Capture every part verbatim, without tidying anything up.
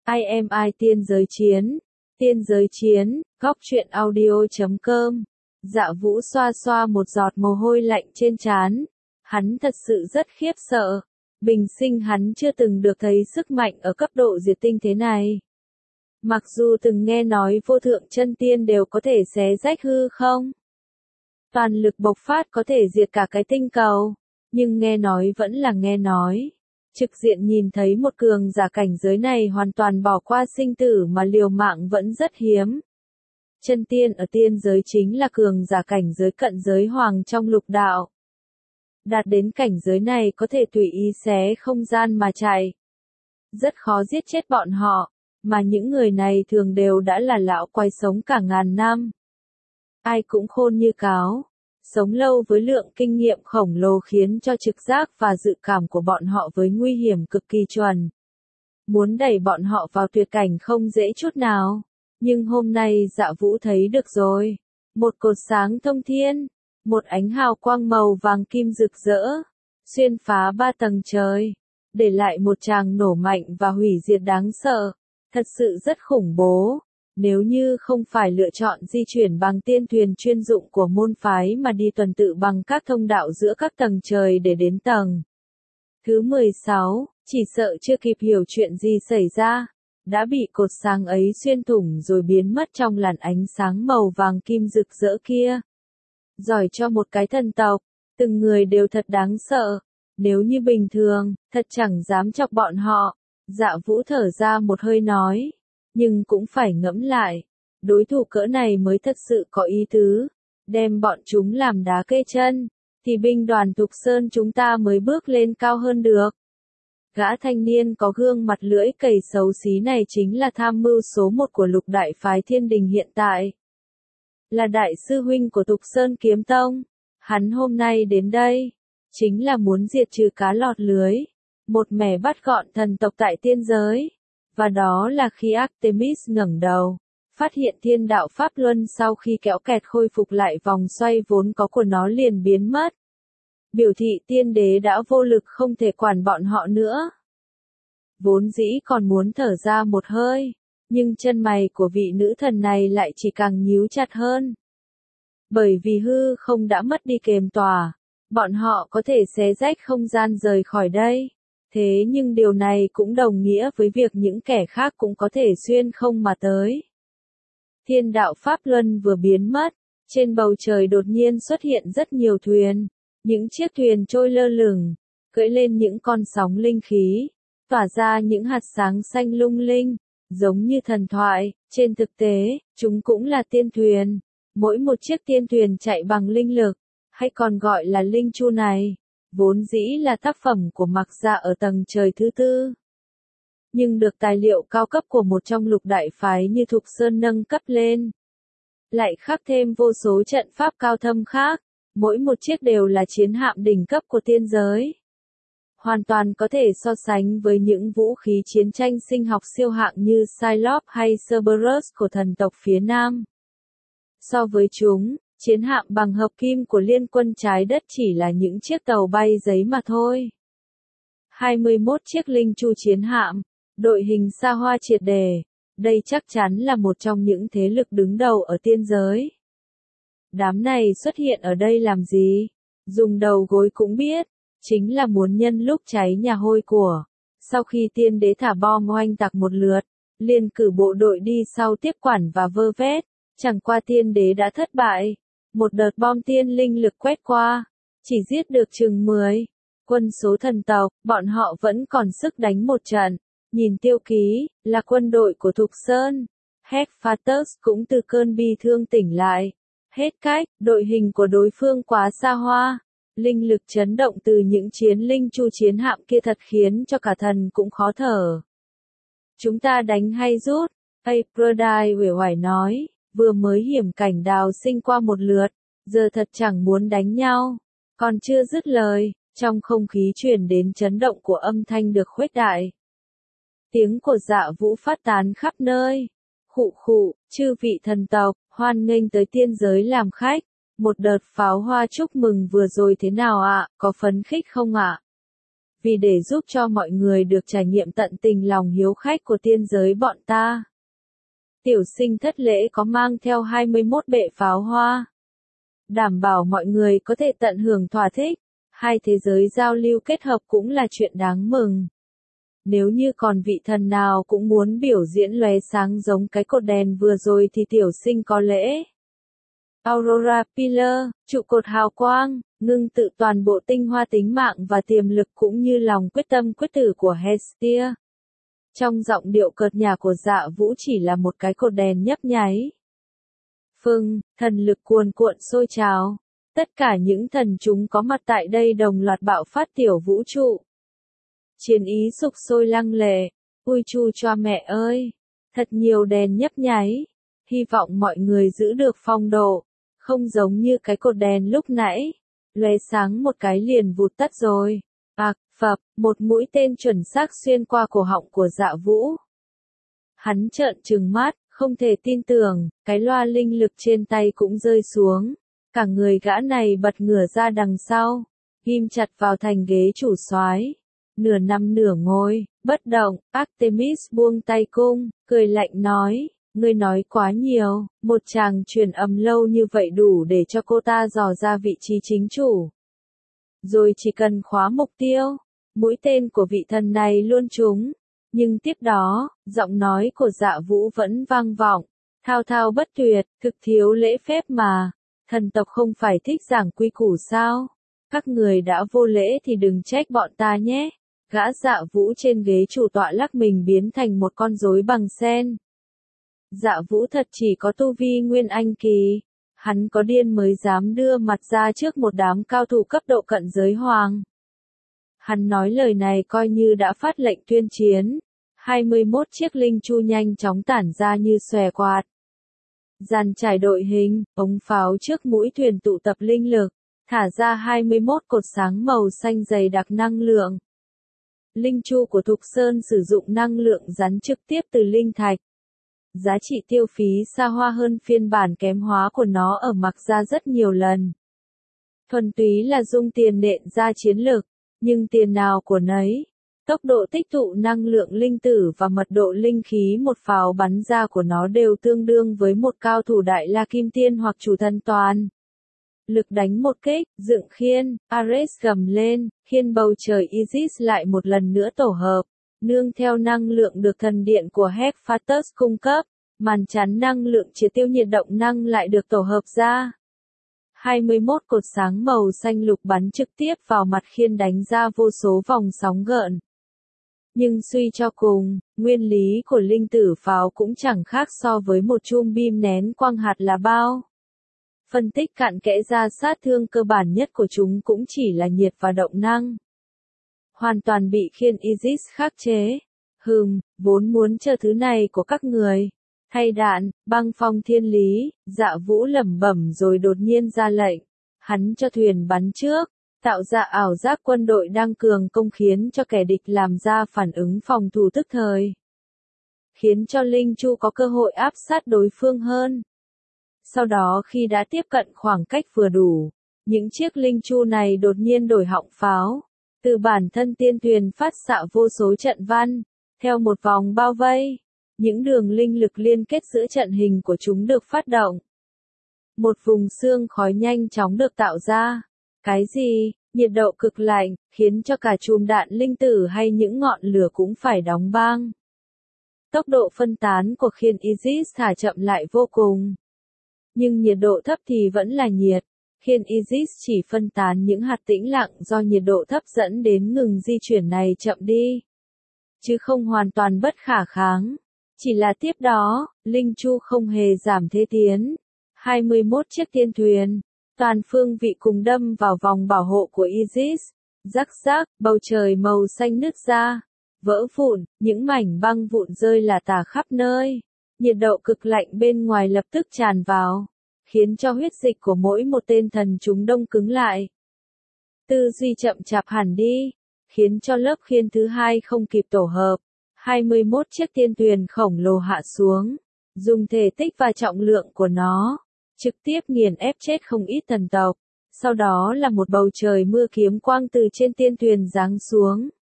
I am I tiên giới chiến, tiên giới chiến, góc truyện audio chấm com. Dạ Vũ xoa xoa một giọt mồ hôi lạnh trên trán. Hắn thật sự rất khiếp sợ. Bình sinh hắn chưa từng được thấy sức mạnh ở cấp độ diệt tinh thế này. Mặc dù từng nghe nói vô thượng chân tiên đều có thể xé rách hư không. Toàn lực bộc phát có thể diệt cả cái tinh cầu. Nhưng nghe nói vẫn là nghe nói. Trực diện nhìn thấy một cường giả cảnh giới này hoàn toàn bỏ qua sinh tử mà liều mạng vẫn rất hiếm. Chân tiên ở tiên giới chính là cường giả cảnh giới cận giới hoàng trong lục đạo. Đạt đến cảnh giới này có thể tùy ý xé không gian mà chạy. Rất khó giết chết bọn họ, mà những người này thường đều đã là lão quái sống cả ngàn năm. Ai cũng khôn như cáo. Sống lâu với lượng kinh nghiệm khổng lồ khiến cho trực giác và dự cảm của bọn họ với nguy hiểm cực kỳ chuẩn. Muốn đẩy bọn họ vào tuyệt cảnh không dễ chút nào. Nhưng hôm nay Dạ Vũ thấy được rồi. Một cột sáng thông thiên. Một ánh hào quang màu vàng kim rực rỡ. Xuyên phá ba tầng trời. Để lại một tràng nổ mạnh và hủy diệt đáng sợ. Thật sự rất khủng bố. Nếu như không phải lựa chọn di chuyển bằng tiên thuyền chuyên dụng của môn phái mà đi tuần tự bằng các thông đạo giữa các tầng trời để đến tầng thứ mười sáu, chỉ sợ chưa kịp hiểu chuyện gì xảy ra, đã bị cột sáng ấy xuyên thủng rồi biến mất trong làn ánh sáng màu vàng kim rực rỡ kia. Giỏi cho một cái thần tộc, từng người đều thật đáng sợ, nếu như bình thường, thật chẳng dám chọc bọn họ. Dạ Vũ thở ra một hơi nói. Nhưng cũng phải ngẫm lại, đối thủ cỡ này mới thật sự có ý tứ, đem bọn chúng làm đá kê chân, thì binh đoàn Thục Sơn chúng ta mới bước lên cao hơn được. Gã thanh niên có gương mặt lưỡi cầy xấu xí này chính là tham mưu số một của lục đại phái Thiên Đình hiện tại. Là đại sư huynh của Thục Sơn Kiếm Tông, hắn hôm nay đến đây, chính là muốn diệt trừ cá lọt lưới, một mẻ bắt gọn thần tộc tại tiên giới. Và đó là khi Artemis ngẩng đầu, phát hiện thiên đạo Pháp Luân sau khi kéo kẹt khôi phục lại vòng xoay vốn có của nó liền biến mất. Biểu thị tiên đế đã vô lực không thể quản bọn họ nữa. Vốn dĩ còn muốn thở ra một hơi, nhưng chân mày của vị nữ thần này lại chỉ càng nhíu chặt hơn. Bởi vì hư không đã mất đi kềm tỏa, bọn họ có thể xé rách không gian rời khỏi đây. Thế nhưng điều này cũng đồng nghĩa với việc những kẻ khác cũng có thể xuyên không mà tới. Thiên đạo Pháp Luân vừa biến mất, trên bầu trời đột nhiên xuất hiện rất nhiều thuyền. Những chiếc thuyền trôi lơ lửng, cưỡi lên những con sóng linh khí, tỏa ra những hạt sáng xanh lung linh, giống như thần thoại. Trên thực tế, chúng cũng là tiên thuyền. Mỗi một chiếc tiên thuyền chạy bằng linh lực, hay còn gọi là linh chu này, vốn dĩ là tác phẩm của Mạc Gia ở tầng trời thứ tư. Nhưng được tài liệu cao cấp của một trong lục đại phái như Thục Sơn nâng cấp lên. Lại khắc thêm vô số trận pháp cao thâm khác, mỗi một chiếc đều là chiến hạm đỉnh cấp của tiên giới. Hoàn toàn có thể so sánh với những vũ khí chiến tranh sinh học siêu hạng như Cyclops hay Cerberus của thần tộc phía Nam. So với chúng, chiến hạm bằng hợp kim của Liên quân trái đất chỉ là những chiếc tàu bay giấy mà thôi. hai mươi mốt chiếc linh chu chiến hạm, đội hình xa hoa triệt đề, đây chắc chắn là một trong những thế lực đứng đầu ở tiên giới. Đám này xuất hiện ở đây làm gì? Dùng đầu gối cũng biết, chính là muốn nhân lúc cháy nhà hôi của. Sau khi tiên đế thả bom oanh tạc một lượt, liền cử bộ đội đi sau tiếp quản và vơ vét, chẳng qua tiên đế đã thất bại. Một đợt bom tiên linh lực quét qua, chỉ giết được chừng mười quân số thần tộc, bọn họ vẫn còn sức đánh một trận. Nhìn tiêu ký, là quân đội của Thục Sơn. Hephaestus cũng từ cơn bi thương tỉnh lại. Hết cách, đội hình của đối phương quá xa hoa. Linh lực chấn động từ những chiến linh chu chiến hạm kia thật khiến cho cả thần cũng khó thở. Chúng ta đánh hay rút? Aphrodite uể oải nói. Vừa mới hiểm cảnh đào sinh qua một lượt, giờ thật chẳng muốn đánh nhau. Còn chưa dứt lời, trong không khí truyền đến chấn động của âm thanh được khuếch đại. Tiếng của Dạ Vũ phát tán khắp nơi. Khụ khụ, chư vị thần tộc, hoan nghênh tới tiên giới làm khách. Một đợt pháo hoa chúc mừng vừa rồi thế nào ạ, có phấn khích không ạ? vì để giúp cho mọi người được trải nghiệm tận tình lòng hiếu khách của tiên giới bọn ta. Tiểu sinh thất lễ có mang theo hai mươi mốt bệ pháo hoa, đảm bảo mọi người có thể tận hưởng thỏa thích, hai thế giới giao lưu kết hợp cũng là chuyện đáng mừng. Nếu như còn vị thần nào cũng muốn biểu diễn lóe sáng giống cái cột đèn vừa rồi thì tiểu sinh có lễ. Aurora Pillar, trụ cột hào quang, ngưng tự toàn bộ tinh hoa tính mạng và tiềm lực cũng như lòng quyết tâm quyết tử của Hestia. Trong giọng điệu cợt nhả của Dạ Vũ chỉ là một cái cột đèn nhấp nháy. Phừng, thần lực cuồn cuộn sôi trào. Tất cả những thần chúng có mặt tại đây đồng loạt bạo phát tiểu vũ trụ. Chiến ý sục sôi lăng lệ. Ui chu choa mẹ ơi! Thật nhiều đèn nhấp nháy. Hy vọng mọi người giữ được phong độ. Không giống như cái cột đèn lúc nãy. Lóe sáng một cái liền vụt tắt rồi. Ạc, phập, một mũi tên chuẩn xác xuyên qua cổ họng của Dạ Vũ. Hắn trợn trừng mắt, không thể tin tưởng, cái loa linh lực trên tay cũng rơi xuống. Cả người gã này bật ngửa ra đằng sau, ghim chặt vào thành ghế chủ soái. Nửa nằm nửa ngồi, bất động, Artemis buông tay cung, cười lạnh nói, ngươi nói quá nhiều, một chàng truyền âm lâu như vậy đủ để cho cô ta dò ra vị trí chính chủ. Rồi chỉ cần khóa mục tiêu, mũi tên của vị thần này luôn trúng. Nhưng tiếp đó, giọng nói của Dạ Vũ vẫn vang vọng, thao thao bất tuyệt, cực thiếu lễ phép mà. Thần tộc không phải thích giảng quy củ sao? Các người đã vô lễ thì đừng trách bọn ta nhé. Gã Dạ Vũ trên ghế chủ tọa lắc mình biến thành một con rối bằng sen. Dạ Vũ thật chỉ có tu vi nguyên anh kỳ. Hắn có điên mới dám đưa mặt ra trước một đám cao thủ cấp độ cận giới hoàng. Hắn nói lời này coi như đã phát lệnh tuyên chiến. hai mươi mốt chiếc linh chu nhanh chóng tản ra như xòe quạt. Dàn trải đội hình, ống pháo trước mũi thuyền tụ tập linh lực, thả ra hai mươi mốt cột sáng màu xanh dày đặc năng lượng. Linh chu của Thục Sơn sử dụng năng lượng rắn trực tiếp từ linh thạch. Giá trị tiêu phí xa hoa hơn phiên bản kém hóa của nó ở mặc ra rất nhiều lần. Thuần túy là dung tiền nện ra chiến lực, nhưng tiền nào của nấy. Tốc độ tích tụ năng lượng linh tử và mật độ linh khí một pháo bắn ra của nó đều tương đương với một cao thủ đại la kim tiên hoặc chủ thần toàn. Lực đánh một kích, dựng khiên, Ares gầm lên, khiên bầu trời Isis lại một lần nữa tổ hợp, nương theo năng lượng được thần điện của Hephaestus cung cấp, màn chắn năng lượng triệt tiêu nhiệt động năng lại được tổ hợp ra. hai mươi mốt cột sáng màu xanh lục bắn trực tiếp vào mặt khiên đánh ra vô số vòng sóng gợn. Nhưng suy cho cùng, nguyên lý của linh tử pháo cũng chẳng khác so với một chum bim nén quang hạt là bao. Phân tích cặn kẽ ra sát thương cơ bản nhất của chúng cũng chỉ là nhiệt và động năng. Hoàn toàn bị khiên Isis khắc chế. Hừm, vốn muốn chờ thứ này của các người. Thay đạn, băng phong thiên lý, Dạ Vũ lẩm bẩm rồi đột nhiên ra lệnh. Hắn cho thuyền bắn trước. Tạo ra ảo giác quân đội đang cường công khiến cho kẻ địch làm ra phản ứng phòng thủ tức thời. Khiến cho Linh Chu có cơ hội áp sát đối phương hơn. Sau đó khi đã tiếp cận khoảng cách vừa đủ, những chiếc Linh Chu này đột nhiên đổi họng pháo. Từ bản thân tiên thuyền phát xạ vô số trận văn, theo một vòng bao vây. Những đường linh lực liên kết giữa trận hình của chúng được phát động. Một vùng xương khói nhanh chóng được tạo ra. Cái gì? Nhiệt độ cực lạnh, khiến cho cả chùm đạn linh tử hay những ngọn lửa cũng phải đóng băng. Tốc độ phân tán của khiên Isis thả chậm lại vô cùng. Nhưng nhiệt độ thấp thì vẫn là nhiệt. Khiên Isis chỉ phân tán những hạt tĩnh lặng do nhiệt độ thấp dẫn đến ngừng di chuyển này chậm đi. Chứ không hoàn toàn bất khả kháng. Chỉ là tiếp đó, Linh Chu không hề giảm thế tiến. hai mươi mốt chiếc tiên thuyền. Toàn phương vị cùng đâm vào vòng bảo hộ của Isis. Rắc rắc, bầu trời màu xanh nứt ra. Vỡ vụn, những mảnh băng vụn rơi là tả khắp nơi. Nhiệt độ cực lạnh bên ngoài lập tức tràn vào. Khiến cho huyết dịch của mỗi một tên thần chúng đông cứng lại. Tư duy chậm chạp hẳn đi. Khiến cho lớp khiên thứ hai không kịp tổ hợp. hai mươi mốt chiếc tiên thuyền khổng lồ hạ xuống. Dùng thể tích và trọng lượng của nó. Trực tiếp nghiền ép chết không ít thần tộc. Sau đó là một bầu trời mưa kiếm quang từ trên tiên thuyền giáng xuống.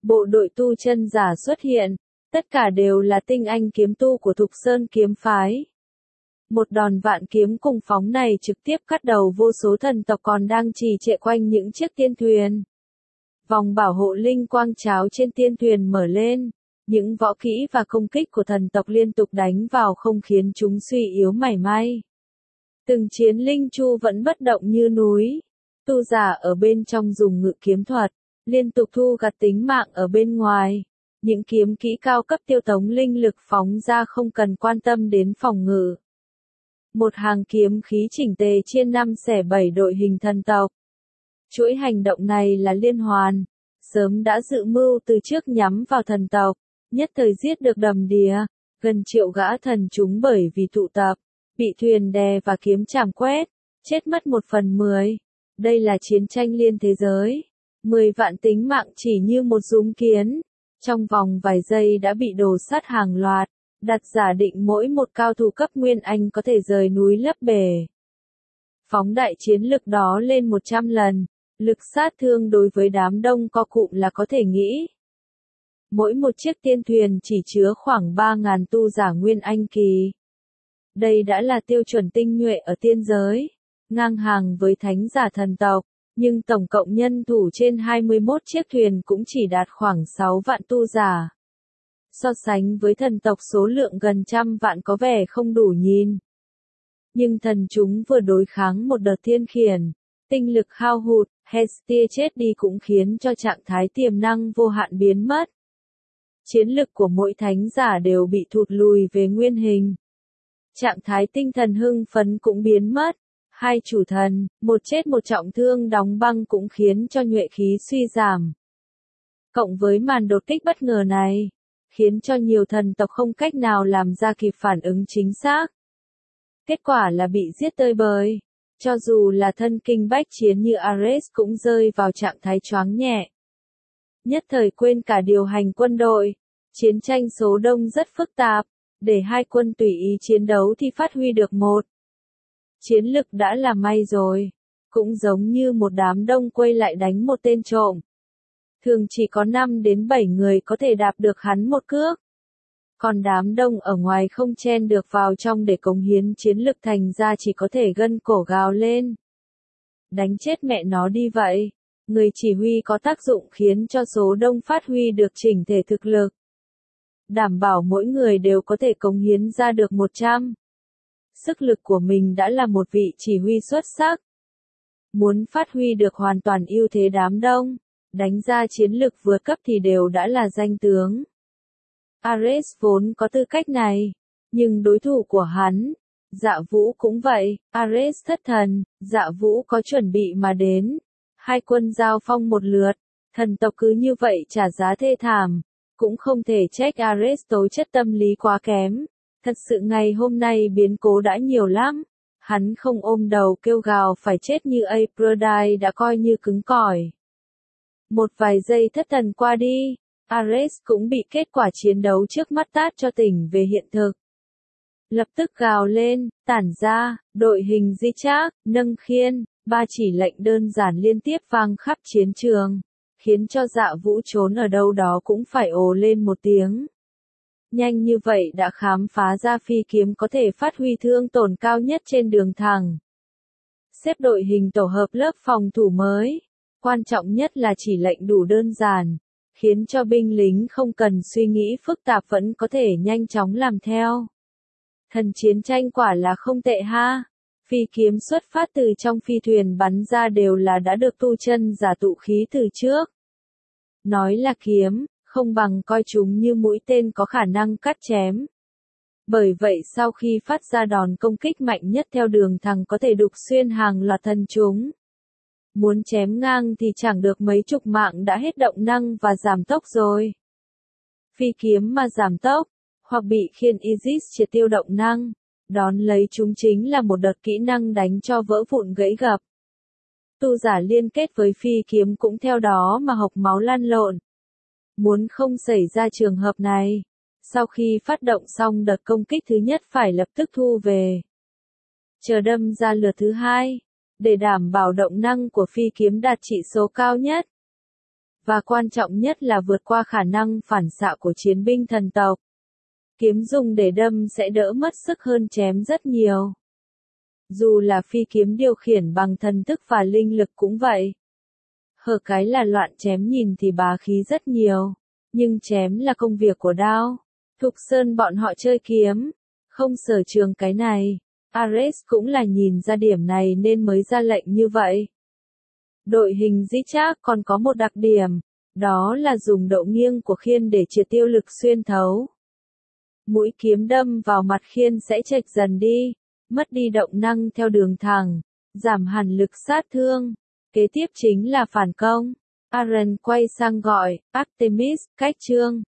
bộ đội tu chân giả xuất hiện, tất cả đều là tinh anh kiếm tu của Thục Sơn kiếm phái. Một đòn vạn kiếm cùng phóng này trực tiếp cắt đầu vô số thần tộc còn đang trì trệ quanh những chiếc tiên thuyền. Vòng bảo hộ linh quang cháo trên tiên thuyền mở lên, những võ kỹ và công kích của thần tộc liên tục đánh vào không khiến chúng suy yếu mảy may. Từng chiến linh chu vẫn bất động như núi, tu giả ở bên trong dùng ngự kiếm thuật, liên tục thu gặt tính mạng ở bên ngoài. Những kiếm kỹ cao cấp tiêu tống linh lực phóng ra không cần quan tâm đến phòng ngự. Một hàng kiếm khí chỉnh tề chia năm xẻ bảy đội hình thần tộc. Chuỗi hành động này là liên hoàn, sớm đã dự mưu từ trước nhắm vào thần tộc, nhất thời giết được đầm đìa, gần triệu gã thần chúng bởi vì tụ tập, bị thuyền đè và kiếm chảm quét, chết mất một phần mười. Đây là chiến tranh liên thế giới, mười vạn tính mạng chỉ như một dũng kiến, trong vòng vài giây đã bị đổ sát hàng loạt, đặt giả định mỗi một cao thủ cấp Nguyên Anh có thể rời núi lấp bể. Phóng đại chiến lực đó lên một trăm lần, lực sát thương đối với đám đông co cụm là có thể nghĩ. Mỗi một chiếc tiên thuyền chỉ chứa khoảng ba nghìn tu giả Nguyên Anh kỳ. Đây đã là tiêu chuẩn tinh nhuệ ở tiên giới, ngang hàng với thánh giả thần tộc, nhưng tổng cộng nhân thủ trên hai mươi mốt chiếc thuyền cũng chỉ đạt khoảng sáu vạn tu giả. So sánh với thần tộc số lượng gần trăm vạn có vẻ không đủ nhìn. Nhưng thần chúng vừa đối kháng một đợt thiên khiển, tinh lực hao hụt, Hestia chết đi cũng khiến cho trạng thái tiềm năng vô hạn biến mất. Chiến lực của mỗi thánh giả đều bị thụt lùi về nguyên hình. Trạng thái tinh thần hưng phấn cũng biến mất. Hai chủ thần, một chết một trọng thương đóng băng cũng khiến cho nhuệ khí suy giảm. Cộng với màn đột kích bất ngờ này, khiến cho nhiều thần tộc không cách nào làm ra kịp phản ứng chính xác. Kết quả là bị giết tơi bời. Cho dù là thân kinh bách chiến như Ares cũng rơi vào trạng thái choáng nhẹ. Nhất thời quên cả điều hành quân đội. Chiến tranh số đông rất phức tạp, để hai quân tùy ý chiến đấu thì phát huy được một. Chiến lực đã là may rồi, cũng giống như một đám đông quay lại đánh một tên trộm. Thường chỉ có năm đến bảy người có thể đạp được hắn một cước. Còn đám đông ở ngoài không chen được vào trong để cống hiến chiến lực thành ra chỉ có thể gân cổ gào lên. Đánh chết mẹ nó đi vậy. Người chỉ huy có tác dụng khiến cho số đông phát huy được chỉnh thể thực lực. Đảm bảo mỗi người đều có thể cống hiến ra được một trăm. Sức lực của mình đã là một vị chỉ huy xuất sắc. Muốn phát huy được hoàn toàn ưu thế đám đông, đánh ra chiến lực vượt cấp thì đều đã là danh tướng. Ares vốn có tư cách này, nhưng đối thủ của hắn, Dạ Vũ cũng vậy, Ares thất thần, Dạ Vũ có chuẩn bị mà đến. Hai quân giao phong một lượt, thần tộc cứ như vậy trả giá thê thảm, cũng không thể trách Ares tố chất tâm lý quá kém. Thật sự ngày hôm nay biến cố đã nhiều lắm, hắn không ôm đầu kêu gào phải chết như Aphrodite đã coi như cứng cỏi. Một vài giây thất thần qua đi, Ares cũng bị kết quả chiến đấu trước mắt tát cho tỉnh về hiện thực. Lập tức gào lên, tản ra, đội hình di trác, nâng khiên, ba chỉ lệnh đơn giản liên tiếp vang khắp chiến trường, khiến cho Dạ Vũ trốn ở đâu đó cũng phải ồ lên một tiếng. Nhanh như vậy đã khám phá ra phi kiếm có thể phát huy thương tổn cao nhất trên đường thẳng. Xếp đội hình tổ hợp lớp phòng thủ mới. Quan trọng nhất là chỉ lệnh đủ đơn giản, khiến cho binh lính không cần suy nghĩ phức tạp vẫn có thể nhanh chóng làm theo. Thần chiến tranh quả là không tệ ha. Phi kiếm xuất phát từ trong phi thuyền bắn ra đều là đã được tu chân giả tụ khí từ trước. Nói là kiếm, không bằng coi chúng như mũi tên có khả năng cắt chém. Bởi vậy sau khi phát ra đòn công kích mạnh nhất theo đường thẳng có thể đục xuyên hàng loạt thân chúng. Muốn chém ngang thì chẳng được mấy chục mạng đã hết động năng và giảm tốc rồi. Phi kiếm mà giảm tốc, hoặc bị khiên Isis triệt tiêu động năng, đón lấy chúng chính là một đợt kỹ năng đánh cho vỡ vụn gãy gập. Tu giả liên kết với phi kiếm cũng theo đó mà hộc máu lăn lộn. Muốn không xảy ra trường hợp này, sau khi phát động xong đợt công kích thứ nhất phải lập tức thu về. Chờ đâm ra lượt thứ hai, để đảm bảo động năng của phi kiếm đạt trị số cao nhất. và quan trọng nhất là vượt qua khả năng phản xạ của chiến binh thần tộc. Kiếm dùng để đâm sẽ đỡ mất sức hơn chém rất nhiều. Dù là phi kiếm điều khiển bằng thần thức và linh lực cũng vậy. Hở cái là loạn chém nhìn thì bá khí rất nhiều, nhưng chém là công việc của đao. Thục Sơn bọn họ chơi kiếm, không sở trường cái này. Ares cũng là nhìn ra điểm này nên mới ra lệnh như vậy. Đội hình dĩ trác còn có một đặc điểm, đó là dùng độ nghiêng của khiên để triệt tiêu lực xuyên thấu. Mũi kiếm đâm vào mặt khiên sẽ chệch dần đi, mất đi động năng theo đường thẳng, giảm hẳn lực sát thương. Kế tiếp chính là phản công. Aaron quay sang gọi, Artemis, cách trương.